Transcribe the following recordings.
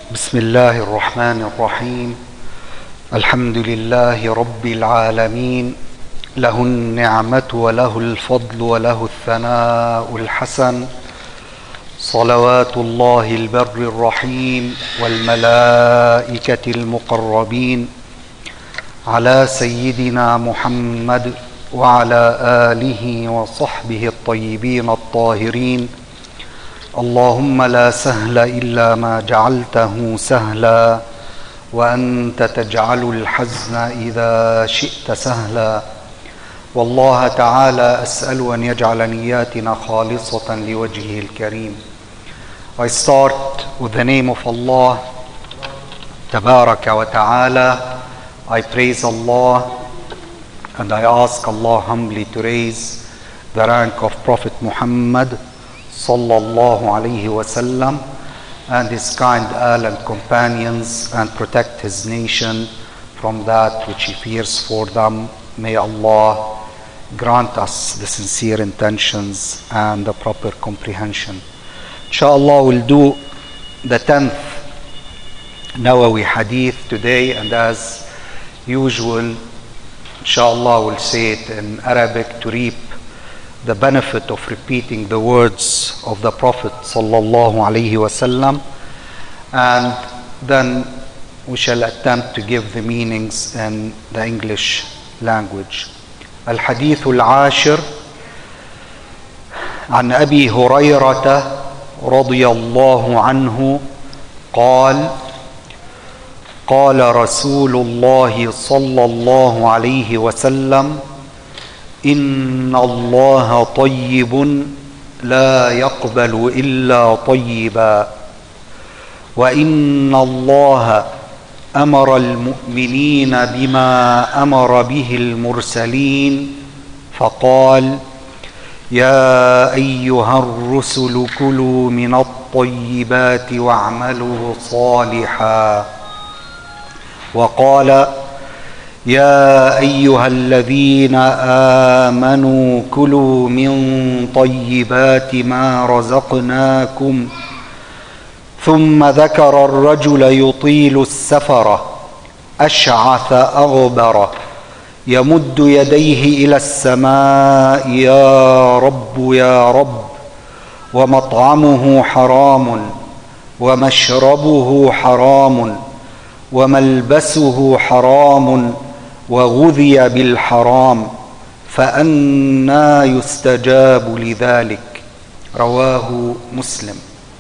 بسم الله الرحمن الرحيم. الحمد لله رب العالمين، له النعمة وله الفضل وله الثناء الحسن، صلوات الله البر الرحيم والملائكة المقربين على سيدنا محمد وعلى آله وصحبه الطيبين الطاهرين. اللهم لا سهل إلا ما جعلته سهلا، وأنت تجعل الحزن إذا شئت سهلا. والله تعالى أسأل أن يجعل نياتنا خالصة لوجهه الكريم. I start with the name of Allah Tabaraka wa Ta'ala. I praise Allah and I ask Allah humbly to raise the rank of Prophet Muhammad sallallahu alayhi wasallam and his kind al and companions, and protect his nation from that which he fears for them. May Allah grant us the sincere intentions and the proper comprehension. Inshallah, we'll do the 10th Nawawi Hadith today, and as usual, inshallah, we'll say it in Arabic to reap the benefit of repeating the words of the Prophet sallallahu alaihi wasallam, and then we shall attempt to give the meanings in the English language. الحديث العاشر عن أبي هريرة رضي الله عنه قال: قال رسول الله صلى الله عليه وسلم: إن الله طيب لا يقبل إلا طيبا، وإن الله أمر المؤمنين بما أمر به المرسلين فقال: يا أيها الرسل كلوا من الطيبات واعملوا صالحا. وقال: يا أيها الذين آمنوا كلوا من طيبات ما رزقناكم. ثم ذكر الرجل يطيل السفر أشعث أغبر يمد يديه إلى السماء: يا رب يا رب، ومطعمه حرام ومشربه حرام وملبسه حرام وغذي بالحرام، فأنى يستجاب لذلك. رواه مسلم.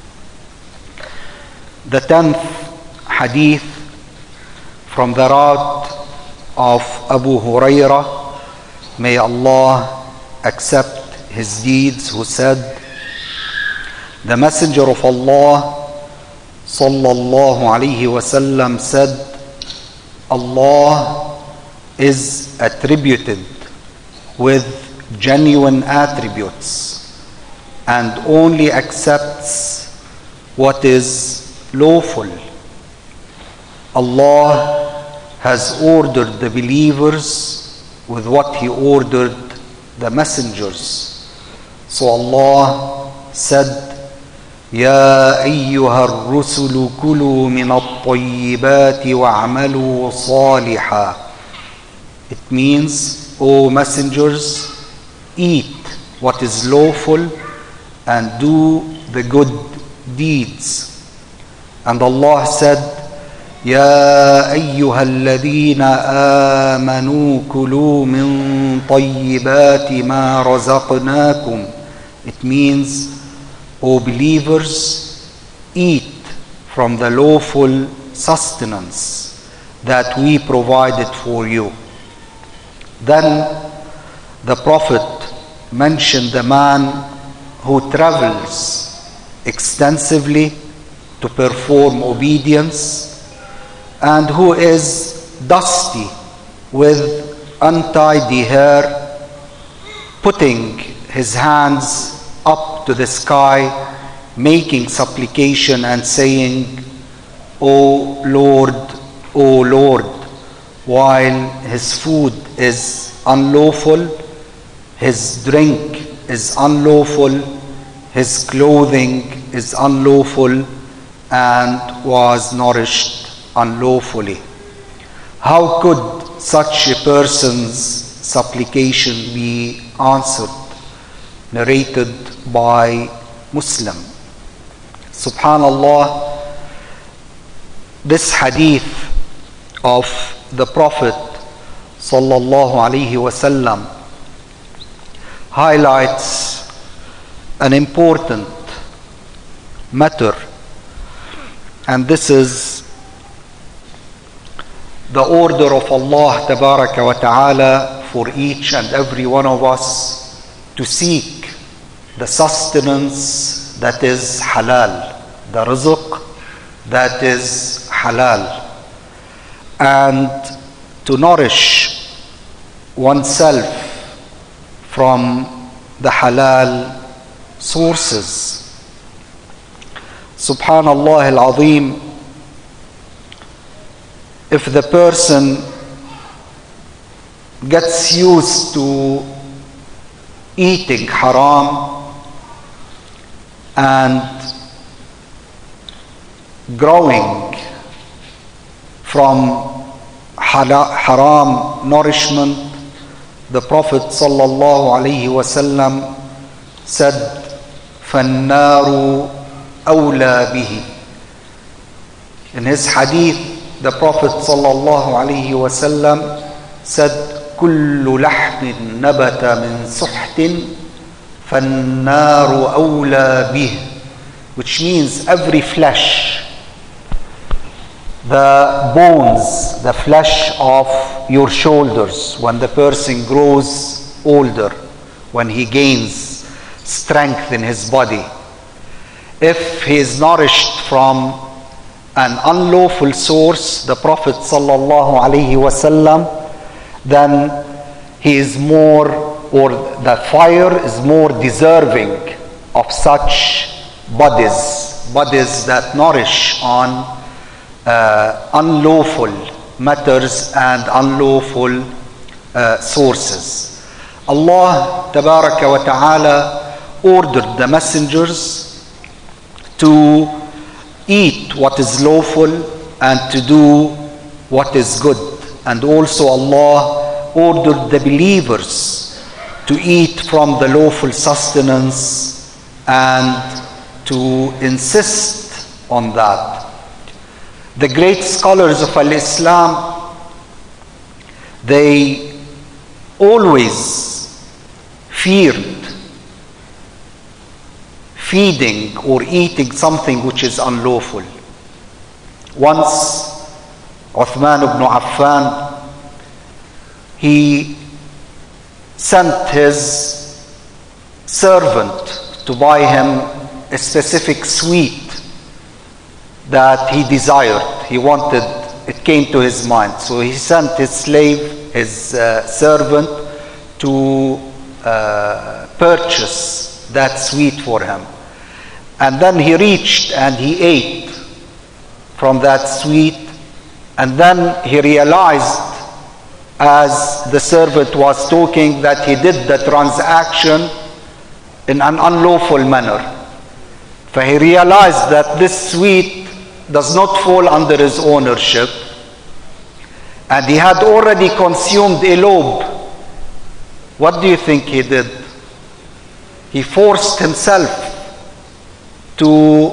The 10th hadith from the route of Abu Hurairah, may Allah accept his deeds, who said: the Messenger of Allah sallallahu alayhi wasallam said, Allah is attributed with genuine attributes and only accepts what is lawful. Allah has ordered the believers with what He ordered the messengers. So Allah said: يا أيها الرسل كلوا من الطيبات واعملوا صالحا. It means, O messengers, eat what is lawful and do the good deeds. And Allah said: يا أيها الذين آمنوا كلوا من طيبات ما رزقناكم. It means, O believers, eat from the lawful sustenance that we provided for you. Then the Prophet mentioned the man who travels extensively to perform obedience and who is dusty with untidy hair, putting his hands up to the sky, making supplication and saying, O Lord, while his food is unlawful, his drink is unlawful, his clothing is unlawful, and was nourished unlawfully. How could such a person's supplication be answered? Narrated by Muslim. Subhanallah, this hadith of the Prophet sallallahu alaihi wasallam highlights an important matter, and this is the order of Allah tabaraka wa ta'ala for each and every one of us to seek the sustenance that is halal, the rizq that is halal, and to nourish oneself from the halal sources. Subhanallah al-Azim, if the person gets used to eating haram and growing from haram nourishment, the Prophet sallallahu alaihi wasallam said, فَالنَّارُ أَوْلَى بِهِ. In his hadith, the Prophet sallallahu alaihi wasallam said, كُلُّ لَحْمٍ نَبَتَ مِنْ سُحْتٍ فَالنَّارُ أَوْلَى بِهِ, which means every flesh, the bones, the flesh of your shoulders, when the person grows older, when he gains strength in his body, if he is nourished from an unlawful source, the Prophet sallallahu alaihi wasallam, then he is more, or the fire is more deserving of such bodies that nourish on unlawful matters and unlawful sources. Allah tabaraka wa ta'ala ordered the messengers to eat what is lawful and to do what is good. And also Allah ordered the believers to eat from the lawful sustenance and to insist on that. The great scholars of Al-Islam, they always feared feeding or eating something which is unlawful. Once Uthman ibn Affan, he sent his servant to buy him a specific sweet that he desired. He wanted, it came to his mind. So he sent his slave, his servant, to purchase that sweet for him. And then he reached and he ate from that sweet. And then he realized, as the servant was talking, that he did the transaction in an unlawful manner. For he realized that this sweet does not fall under his ownership, and he had already consumed a lobe. What do you think he did? He forced himself to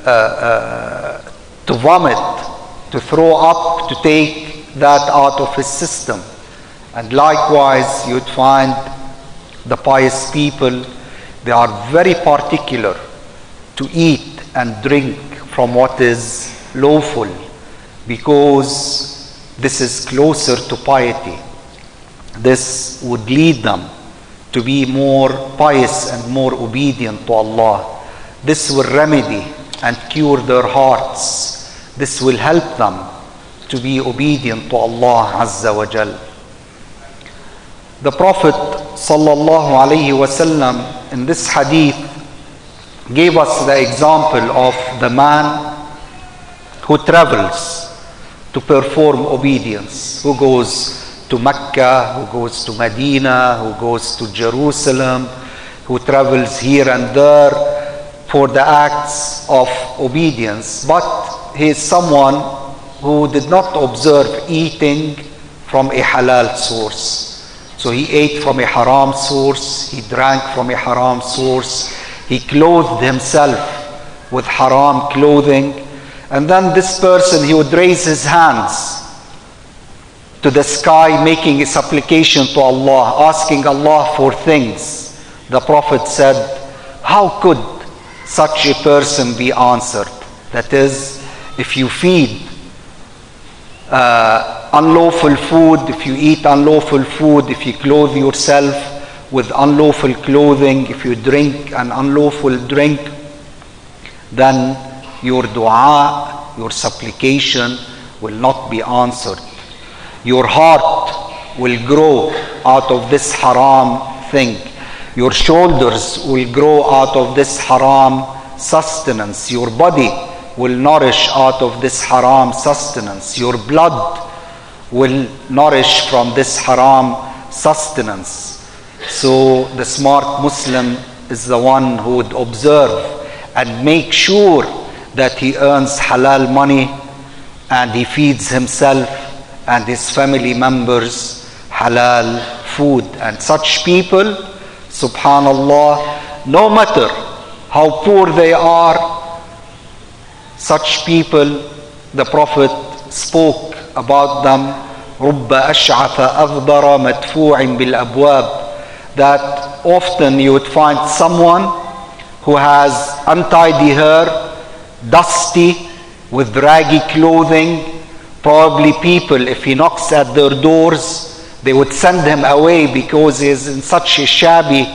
vomit, to throw up, to take that out of his system. And likewise, you'd find the pious people, they are very particular to eat and drink from what is lawful, because this is closer to piety. This would lead them to be more pious and more obedient to Allah. This will remedy and cure their hearts. This will help them to be obedient to Allah Azza wa Jal. The Prophet sallallahu alaihi wasallam in this hadith gave us the example of the man who travels to perform obedience, who goes to Mecca, who goes to Medina, who goes to Jerusalem, who travels here and there for the acts of obedience, but he is someone who did not observe eating from a halal source. So he ate from a haram source, he drank from a haram source, he clothed himself with haram clothing, and then this person, he would raise his hands to the sky, making a supplication to Allah, asking Allah for things. The Prophet said, how could such a person be answered? That is, if you feed unlawful food, if you eat unlawful food, if you clothe yourself with unlawful clothing, if you drink an unlawful drink, then your dua, your supplication will not be answered. Your heart will grow out of this haram thing. Your shoulders will grow out of this haram sustenance. Your body will nourish out of this haram sustenance. Your blood will nourish from this haram sustenance. So the smart Muslim is the one who would observe and make sure that he earns halal money and he feeds himself and his family members halal food. And such people, subhanallah, no matter how poor they are, such people, the Prophet spoke about them, رُبَّ أَشْعَثَ أَغْبَرَ مَدْفُوعٍ بِالْأَبْوَابِ, that often you would find someone who has untidy hair, dusty, with raggy clothing. Probably people, if he knocks at their doors, they would send him away because he is in such a shabby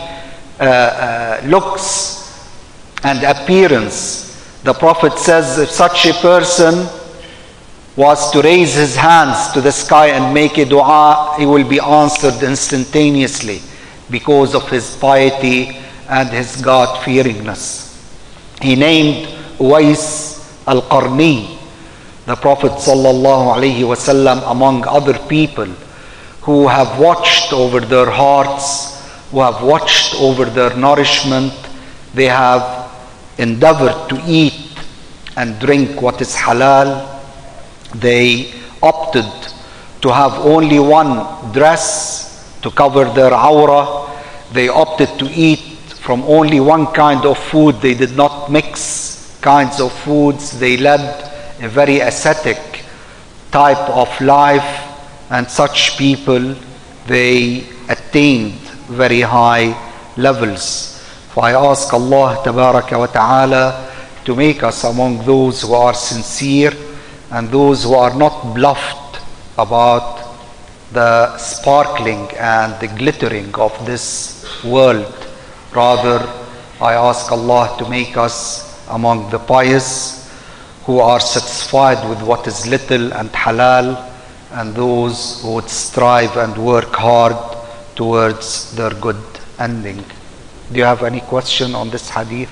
looks and appearance. The Prophet says if such a person was to raise his hands to the sky and make a dua, he will be answered instantaneously because of his piety and his God-fearingness. He named Uwais al-Qarni, the Prophet sallallahu alaihi wasallam, among other people who have watched over their hearts, who have watched over their nourishment. They have endeavored to eat and drink what is halal. They opted to have only one dress to cover their awrah. They opted to eat from only one kind of food. They did not mix kinds of foods. They led a very ascetic type of life, and such people, they attained very high levels. So I ask Allah Tabaraka wa Ta'ala to make us among those who are sincere and those who are not bluffed about the sparkling and the glittering of this world. Rather, I ask Allah to make us among the pious who are satisfied with what is little and halal, and those who would strive and work hard towards their good ending. Do you have any question on this hadith?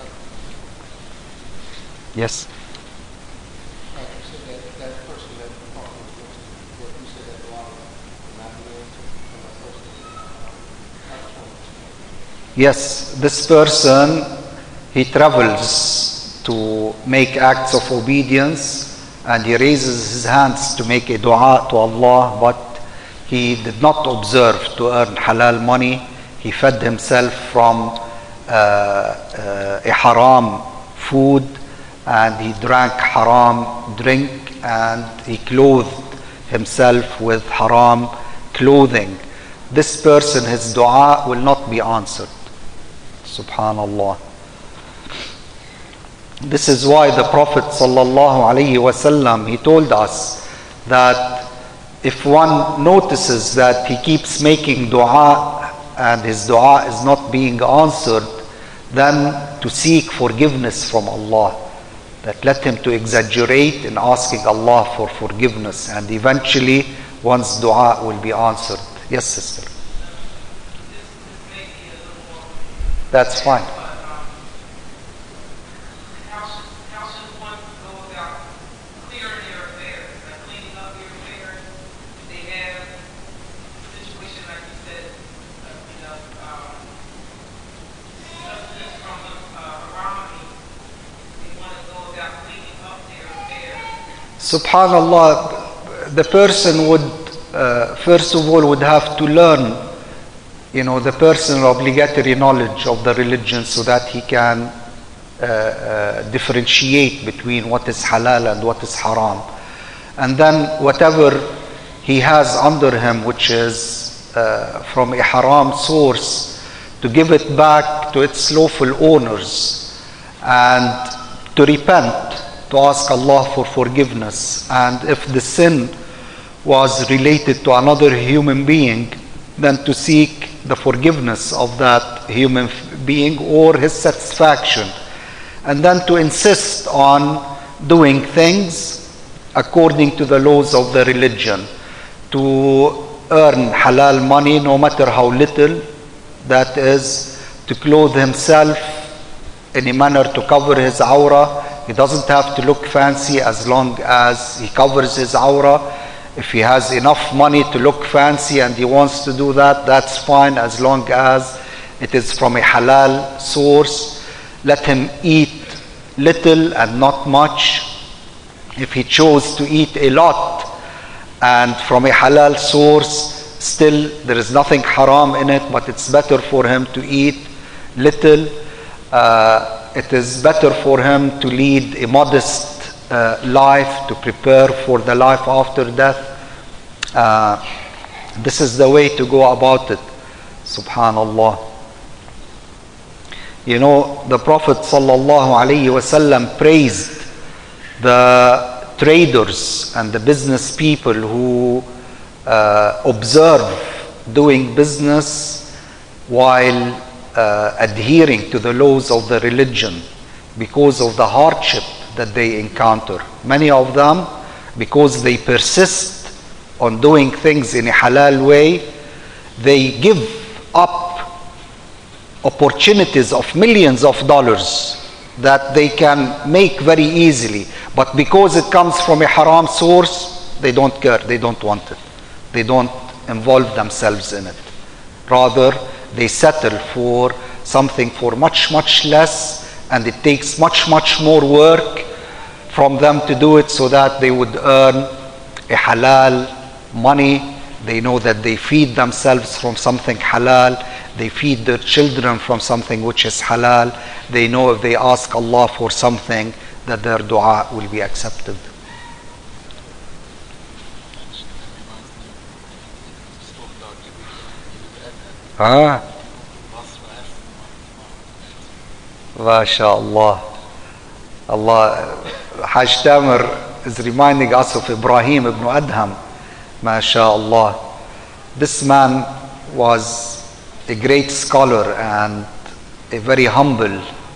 Yes. Yes, this person, he travels to make acts of obedience and he raises his hands to make a dua to Allah, but he did not observe to earn halal money. He fed himself from a haram food, and he drank haram drink, and he clothed himself with haram clothing. This person, his dua will not be answered. Subhanallah. This is why the Prophet sallallahu alaihi wasallam, he told us that if one notices that he keeps making dua and his dua is not being answered, then to seek forgiveness from Allah. That let him to exaggerate in asking Allah for forgiveness, and eventually one's dua will be answered. Yes, sister. That's fine. Subhanallah, the person would, first of all, would have to learn, the personal obligatory knowledge of the religion so that he can differentiate between what is halal and what is haram. And then whatever he has under him, which is from a haram source, to give it back to its lawful owners and to repent, to ask Allah for forgiveness. And if the sin was related to another human being, then to seek the forgiveness of that human being or his satisfaction. And then to insist on doing things according to the laws of the religion, to earn halal money no matter how little, that is, to clothe himself in a manner to cover his awrah. He doesn't have to look fancy as long as he covers his awrah. If he has enough money to look fancy and he wants to do that, that's fine as long as it is from a halal source. Let him eat little and not much. If he chose to eat a lot and from a halal source, still there is nothing haram in it, but it's better for him to eat little. It is better for him to lead a modest life, to prepare for the life after death. This is the way to go about it. Subhanallah. The Prophet ﷺ praised the traders and the business people who observe doing business while adhering to the laws of the religion because of the hardship that they encounter. Many of them, because they persist on doing things in a halal way, they give up opportunities of millions of dollars that they can make very easily. But because it comes from a haram source, they don't care, they don't want it. They don't involve themselves in it. Rather, they settle for something for much, much less, and it takes much, much more work from them to do it so that they would earn a halal money. They know that they feed themselves from something halal. They feed their children from something which is halal. They know if they ask Allah for something, that their dua will be accepted. MashaAllah. Hajj Tamir is reminding us of Ibrahim ibn Adham. MashaAllah. This man was a great scholar and a very humble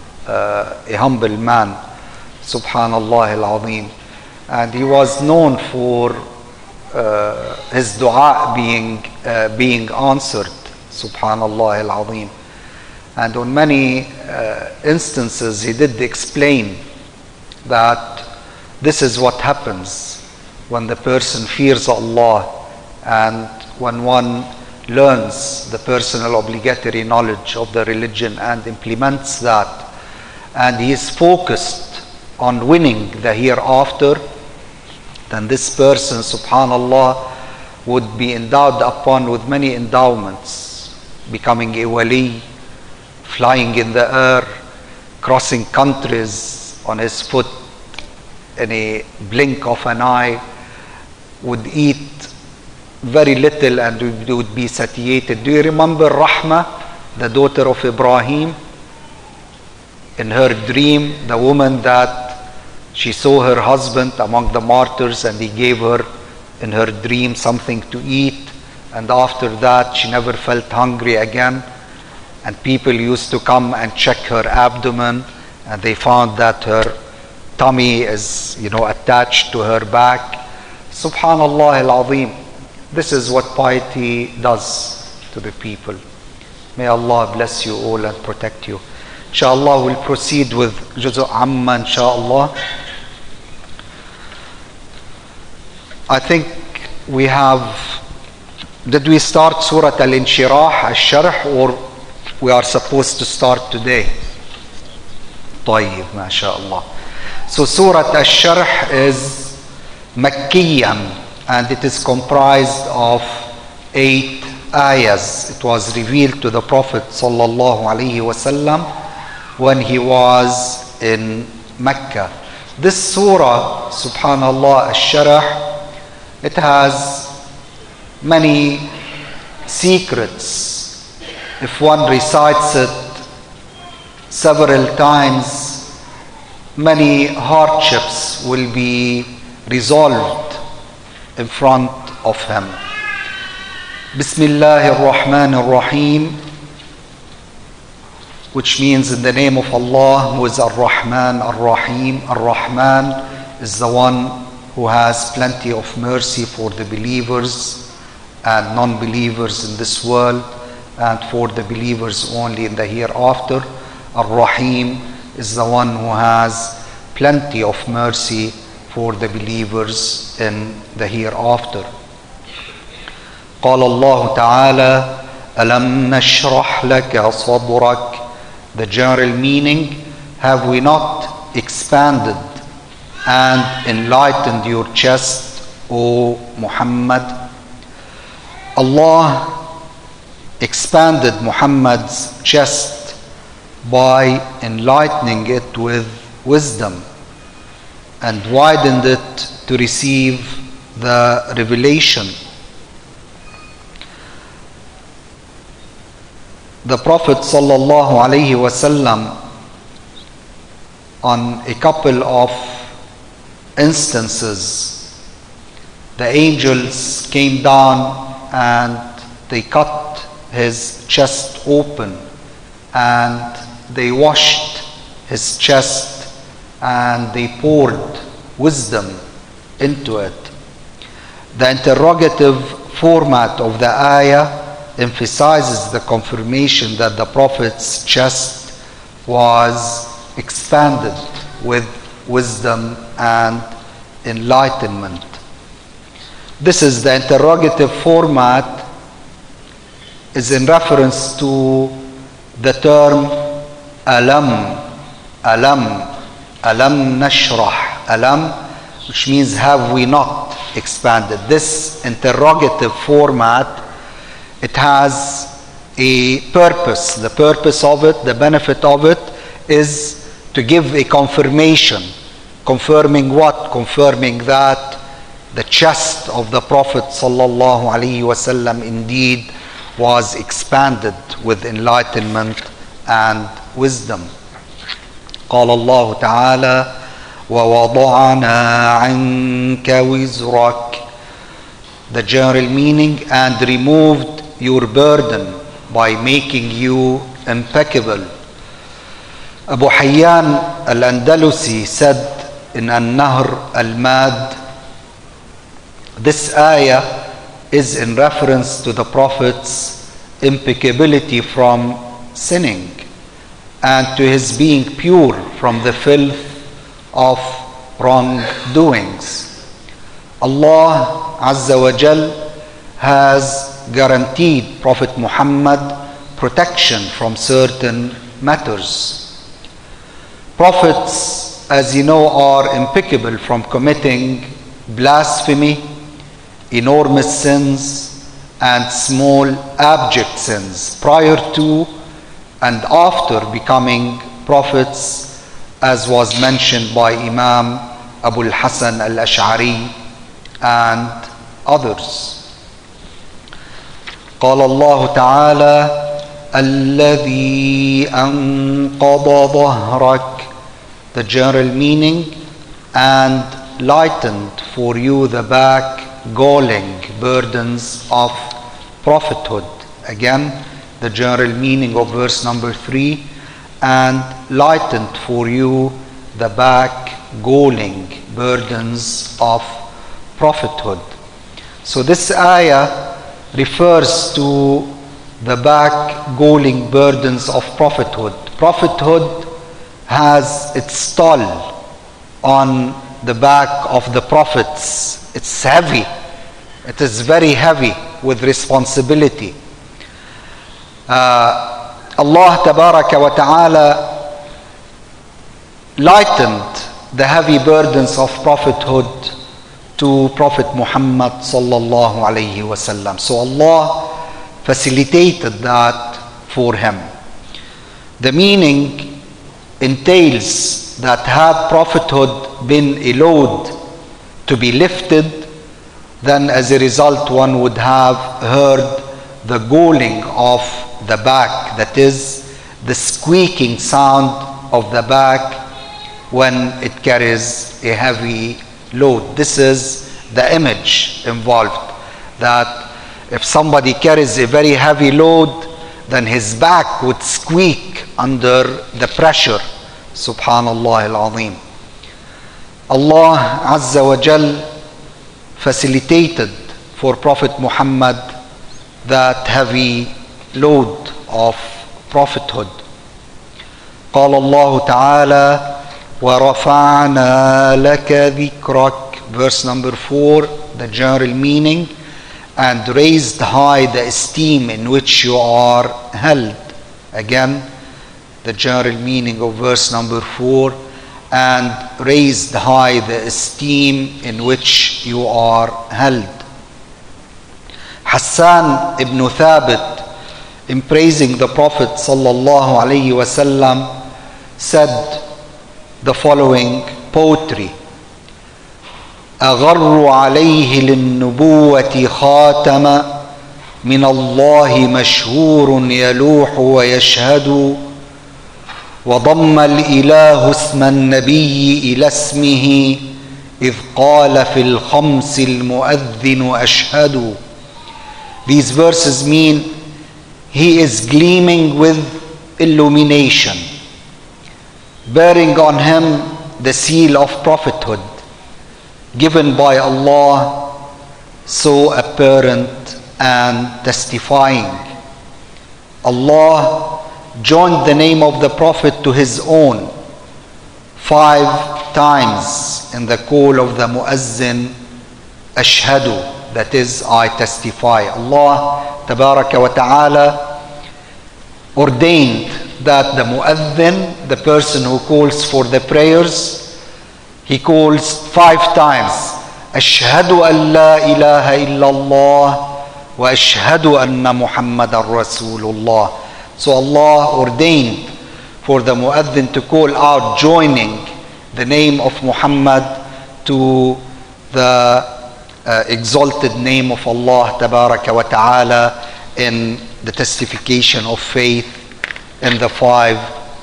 man. Subhanallah al-Azim. And he was known for his dua being answered. Subhanallah al-Azim. And on many instances he did explain that this is what happens when the person fears Allah and when one learns the personal obligatory knowledge of the religion and implements that, and he is focused on winning the hereafter, then this person, subhanallah, would be endowed upon with many endowments, becoming a wali, flying in the air, crossing countries on his foot in a blink of an eye, would eat very little and would be satiated. Do you remember Rahma, the daughter of Ibrahim? In her dream, the woman that she saw her husband among the martyrs and he gave her in her dream something to eat, and after that she never felt hungry again, and people used to come and check her abdomen and they found that her tummy is attached to her back. Subhanallah al-Azim. This is what piety does to the people. May Allah bless you all and protect you. Inshallah, we'll proceed with Juzu Amma, inshallah. I think we have, did we start Surah Al-Inshirah, Al-Sharh, or we are supposed to start today? Tayyib, mashallah. So Surah Al-Sharh is Makkiyan, and it is comprised of 8 ayahs. It was revealed to the Prophet sallallahu alaihi wasallam when he was in Mecca. This surah, subhanallah, Ash-Sharh, it has many secrets. If one recites it several times, many hardships will be resolved in front of him. Bismillahir Rahmanir Rahim, which means in the name of Allah, who is Ar-Rahman, Ar-Rahim. Ar-Rahman is the one who has plenty of mercy for the believers and non-believers in this world, and for the believers only in the hereafter. Ar-Rahim is the one who has plenty of mercy for the believers in the hereafter. قال الله تعالى ألم نشرح لك صدرك. The general meaning, have we not expanded and enlightened your chest, O Muhammad? Allah expanded Muhammad's chest by enlightening it with wisdom and widened it to receive the revelation. The Prophet sallallahu alaihi wasallam, on a couple of instances, the angels came down and they cut his chest open and they washed his chest and they poured wisdom into it. The interrogative format of the ayah emphasizes the confirmation that the Prophet's chest was expanded with wisdom and enlightenment. This is the interrogative format, is in reference to the term alam, nashrah, alam, which means have we not expanded. This interrogative format, it has a purpose. The purpose of it, the benefit of it, is to give a confirmation. Confirming what? Confirming that the chest of the Prophet sallallahu alaihi wasallam indeed was expanded with enlightenment and wisdom. قال الله تعالى ووضعنا عنك وزرك. The general meaning, and removed your burden by making you impeccable. Abu Hayyan al-Andalusi said in An-Nahr al-Mad, this ayah is in reference to the Prophet's impeccability from sinning and to his being pure from the filth of wrongdoings. Allah Azza wa Jal has guaranteed Prophet Muhammad protection from certain matters. Prophets, as you know, are impeccable from committing blasphemy, enormous sins, and small abject sins prior to and after becoming prophets, as was mentioned by Imam Abu al-Hasan al-Ash'ari and others. قال الله تعالى الذي أنقض ظهرك. The general meaning, and lightened for you the back galling burdens of prophethood. Again, the general meaning of verse number 3, and lightened for you the back galling burdens of prophethood. So this ayah refers to the back galling burdens of prophethood. Prophethood has its toll on the back of the prophets. It's heavy. It is very heavy with responsibility. Allah Tabaraka wa Ta'ala lightened the heavy burdens of prophethood to Prophet Muhammad sallallahu alayhi wasallam. So Allah facilitated that for him. The meaning entails that had prophethood been a load to be lifted, then as a result one would have heard the galling of the back, that is the squeaking sound of the back when it carries a heavy load. This is the image involved, that if somebody carries a very heavy load, then his back would squeak under the pressure. Subhanallah al-Azim. Allah Azza wa Jal facilitated for Prophet Muhammad that heavy load of prophethood. قال الله تعالى وَرَفَعْنَا لَكَ ذِكْرَكَ, verse number 4, the general meaning, and raised high the esteem in which you are held. Again, the general meaning of verse number 4, and raised high the esteem in which you are held. Hassan ibn Thabit, in praising the Prophet sallallahu alaihi wasallam, said the following poetry: أغر عليه للنبوة خاتم من الله مشهور يلوح ويشهد وضم الإله اسم النبي إلى اسمه إذ قال في الخمس المؤذن أشهد. These verses mean he is gleaming with illumination, bearing on him the seal of prophethood given by Allah, so apparent and testifying. Allah joined the name of the Prophet to his own 5 times in the call of the Muazzin, Ashhadu, that is, I testify. Allah Tabaraka wa Ta'ala ordained that the Muazzin, the person who calls for the prayers, he calls 5 times, Ashhadu an la ilaha illallah wa ashhadu anna Muhammadan Rasulullah. So Allah ordained for the Muazzin to call out, joining the name of Muhammad to the exalted name of Allah Tabaraka wa Ta'ala in the testification of faith in the 5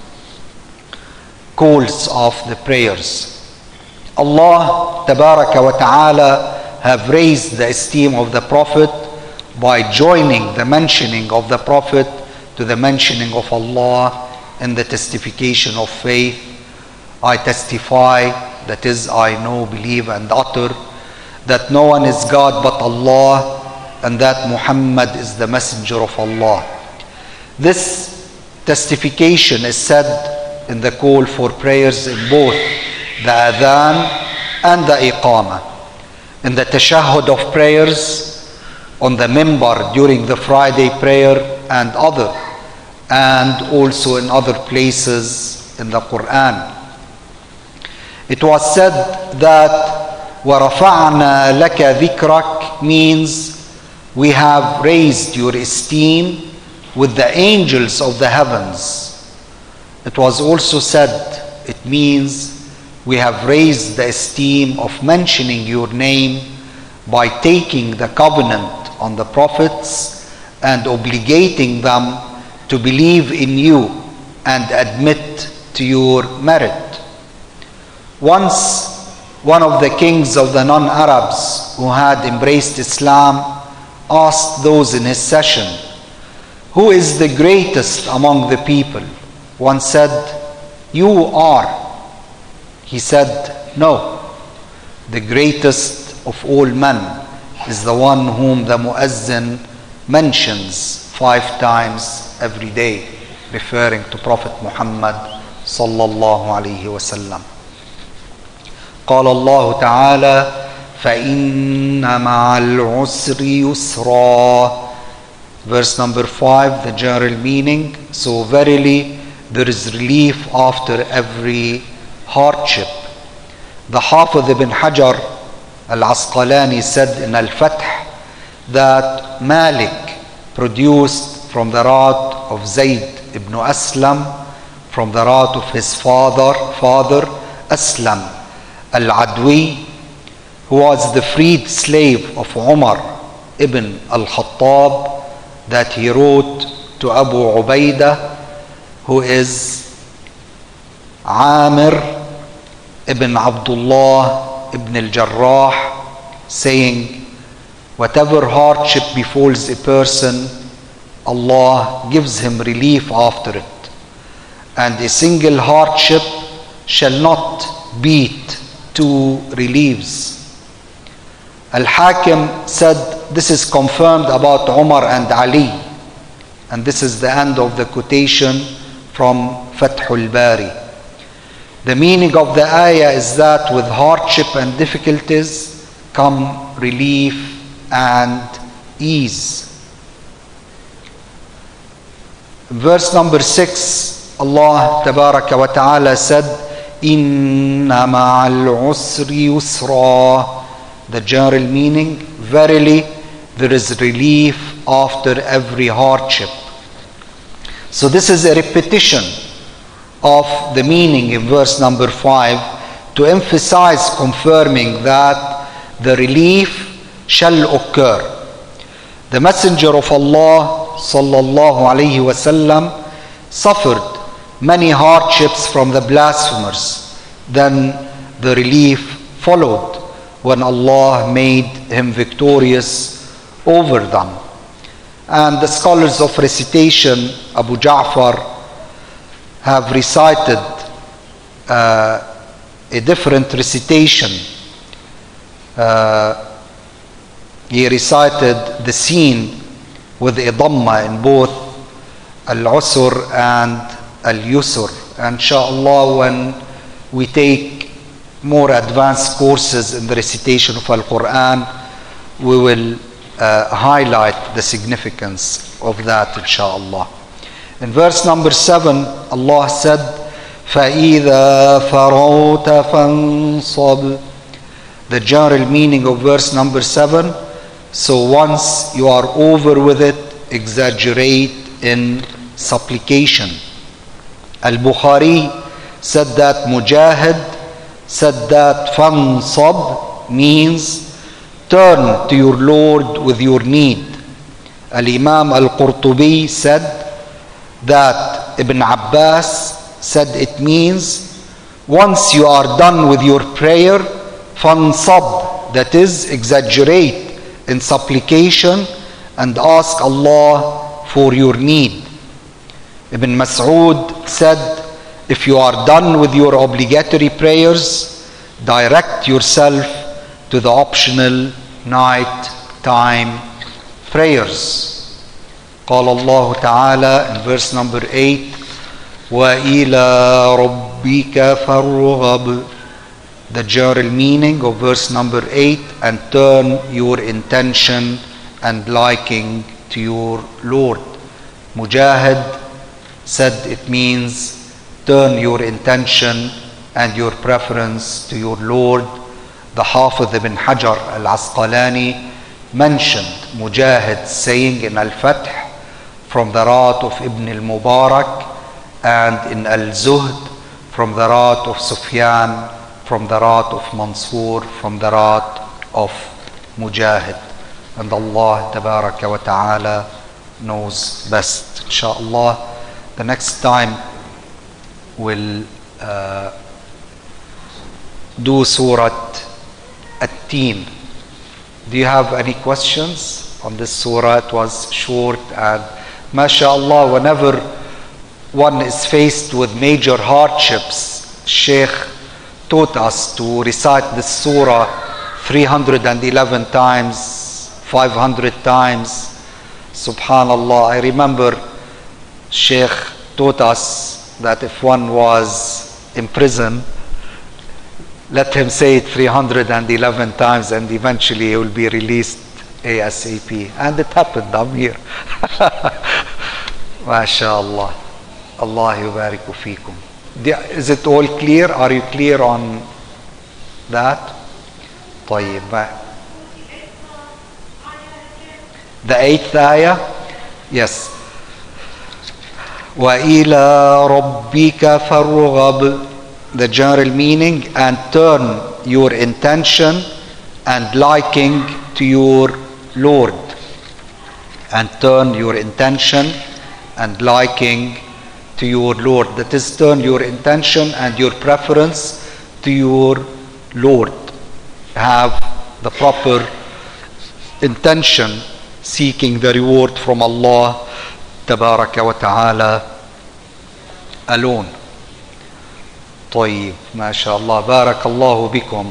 calls of the prayers. Allah Tabaraka wa Ta'ala have raised the esteem of the Prophet by joining the mentioning of the Prophet to the mentioning of Allah in the testification of faith. I testify, that is, I know, believe and utter that no one is God but Allah, and that Muhammad is the messenger of Allah. This testification is said in the call for prayers in both the adhan and the iqamah. In the tashahhud of prayers, on the mimbar during the Friday prayer and also in other places in the Quran. It was said that وَرَفَعْنَا لَكَ ذِكْرَكَ means we have raised your esteem with the angels of the heavens. It was also said, it means we have raised the esteem of mentioning your name by taking the covenant on the prophets and obligating them to believe in you and admit to your merit. Once one of the kings of the non-Arabs who had embraced Islam asked those in his session, "Who is the greatest among the people?" One said, "You are." He said, "No, the greatest of all men is the one whom the Muazzin mentions 5 times every day," referring to Prophet Muhammad sallallahu alayhi wa sallam. قال الله تعالى فإن مع العسر يسرا, verse number 5, the general meaning. So verily there is relief after every hardship. The Hafiz ibn Hajar al-Asqalani said in Al-Fath that Malik produced from the route of Zayd ibn Aslam, from the route of his father Aslam al-Adwi, who was the freed slave of Umar ibn al-Khattab, that he wrote to Abu Ubaidah, who is Amir ibn Abdullah ibn al-Jarrah, saying, whatever hardship befalls a person, Allah gives him relief after it, and a single hardship shall not beat two reliefs. Al-Hakim said this is confirmed about Umar and Ali, and this is the end of the quotation from Fathul Bari. The meaning of the ayah is that with hardship and difficulties come relief and ease. Verse number 6, Allah Tabaraka wa Ta'ala said, Inna ma'al usri yusra. The general meaning, verily there is relief after every hardship. So this is a repetition of the meaning in verse number 5 to emphasize, confirming that the relief shall occur. The Messenger of Allah sallallahu alaihi wasallam suffered many hardships from the blasphemers. Then the relief followed when Allah made him victorious over them. And the scholars of recitation, Abu Ja'far, have recited a different recitation. He recited the scene with a dhamma in both al-usr and al-yusr. Inshallah, when we take more advanced courses in the recitation of Al-Quran, we will highlight the significance of that, inshallah. In verse number 7, Allah said, فَإِذَا فَرَوْتَ فَانصَبْ. The general meaning of verse number 7, so once you are over with it, exaggerate in supplication. Al-Bukhari said that Mujahid said that fansab means turn to your Lord with your need. Al-Imam Al-Qurtubi said that Ibn Abbas said it means once you are done with your prayer, fansab, that is, exaggerate in supplication and ask Allah for your need. Ibn Mas'ud said, if you are done with your obligatory prayers, direct yourself to the optional night time prayers. قال الله تعالى in verse number 8, وَإِلَى رَبِّكَ فَارْغَبْ. The general meaning of verse number 8, and turn your intention and liking to your Lord. Mujahid said it means turn your intention and your preference to your Lord. The Hafiz ibn Hajar al-Asqalani mentioned Mujahid saying in Al-Fath from the route of Ibn al-Mubarak, and in Al-Zuhd from the route of Sufyan, from the route of Mansur, from the route of Mujahid. And Allah Tabaraka wa Ta'ala knows best. Inshallah, the next time we'll do Surah At-Teen. Do you have any questions on this surah? It was short, and mashallah, whenever one is faced with major hardships, Sheikh taught us to recite this surah 311 times, 500 times. Subhanallah, I remember Sheikh taught us that if one was in prison, let him say it 311 times and eventually he will be released ASAP. And it happened, I'm here. MashaAllah. Allah yubariku feekum. Is it all clear? Are you clear on that? طيب. The 8th ayah. Yes. وَإِلَى رَبِّكَ فَارْغَب. The general meaning, and turn your intention and liking to your Lord. And turn your intention and liking to your Lord. That is, turn your intention and your preference to your Lord. Have the proper intention, seeking the reward from Allah Tabaraka wa Ta'ala alone. طيب، ما شاء الله، بارك الله بكم.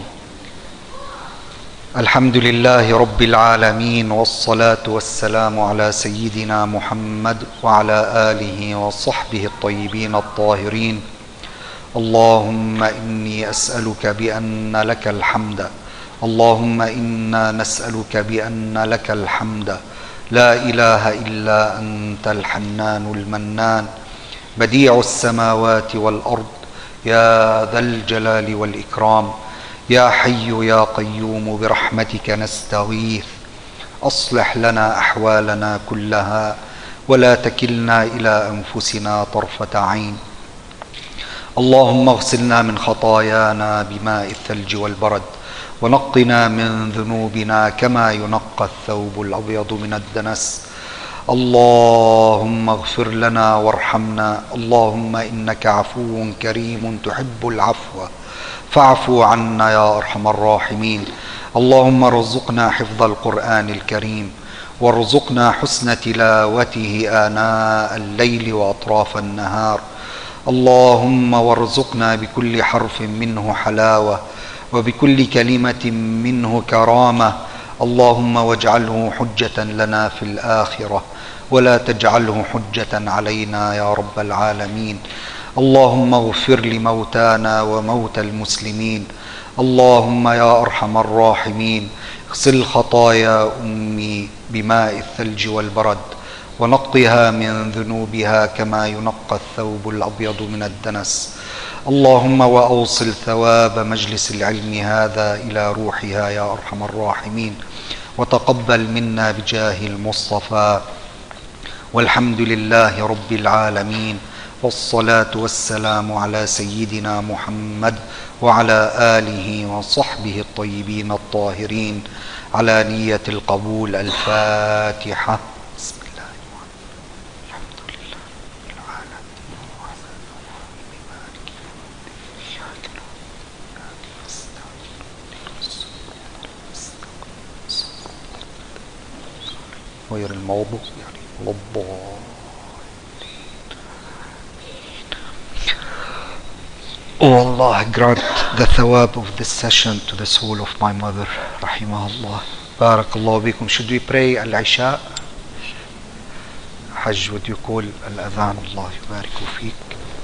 الحمد لله رب العالمين، والصلاة والسلام على سيدنا محمد وعلى آله وصحبه الطيبين الطاهرين. اللهم إني أسألك بأن لك الحمد. اللهم إنا نسألك بأن لك الحمد لا إله إلا أنت الحنان المنان بديع السماوات والأرض يا ذا الجلال والإكرام يا حي يا قيوم برحمتك نستغيث أصلح لنا أحوالنا كلها ولا تكلنا إلى أنفسنا طرفة عين. اللهم اغسلنا من خطايانا بماء الثلج والبرد ونقنا من ذنوبنا كما ينقى الثوب الأبيض من الدنس. اللهم اغفر لنا وارحمنا. اللهم إنك عفو كريم تحب العفو فاعفو عنا يا أرحم الراحمين. اللهم ارزقنا حفظ القرآن الكريم وارزقنا حسن تلاوته آناء الليل وأطراف النهار. اللهم وارزقنا بكل حرف منه حلاوة وبكل كلمة منه كرامة. اللهم واجعله حجة لنا في الآخرة ولا تجعله حجة علينا يا رب العالمين. اللهم اغفر لموتانا وموتى المسلمين. اللهم يا أرحم الراحمين اغسل خطايا أمي بماء الثلج والبرد ونقها من ذنوبها كما ينقى الثوب الأبيض من الدنس. اللهم وأوصل ثواب مجلس العلم هذا إلى روحها يا أرحم الراحمين وتقبل منا بجاه المصطفى. والحمد لله رب العالمين، والصلاة والسلام على سيدنا محمد وعلى آله وصحبه الطيبين الطاهرين على نية القبول. الفاتحة. غير الموضوع يعني Oh Allah, grant the thawab of this session to the soul of my mother, rahimahullah. Barakallahu bikum. Should we pray al-Isha? Hajj, would you call al-Adhan? Allah yubariku feek.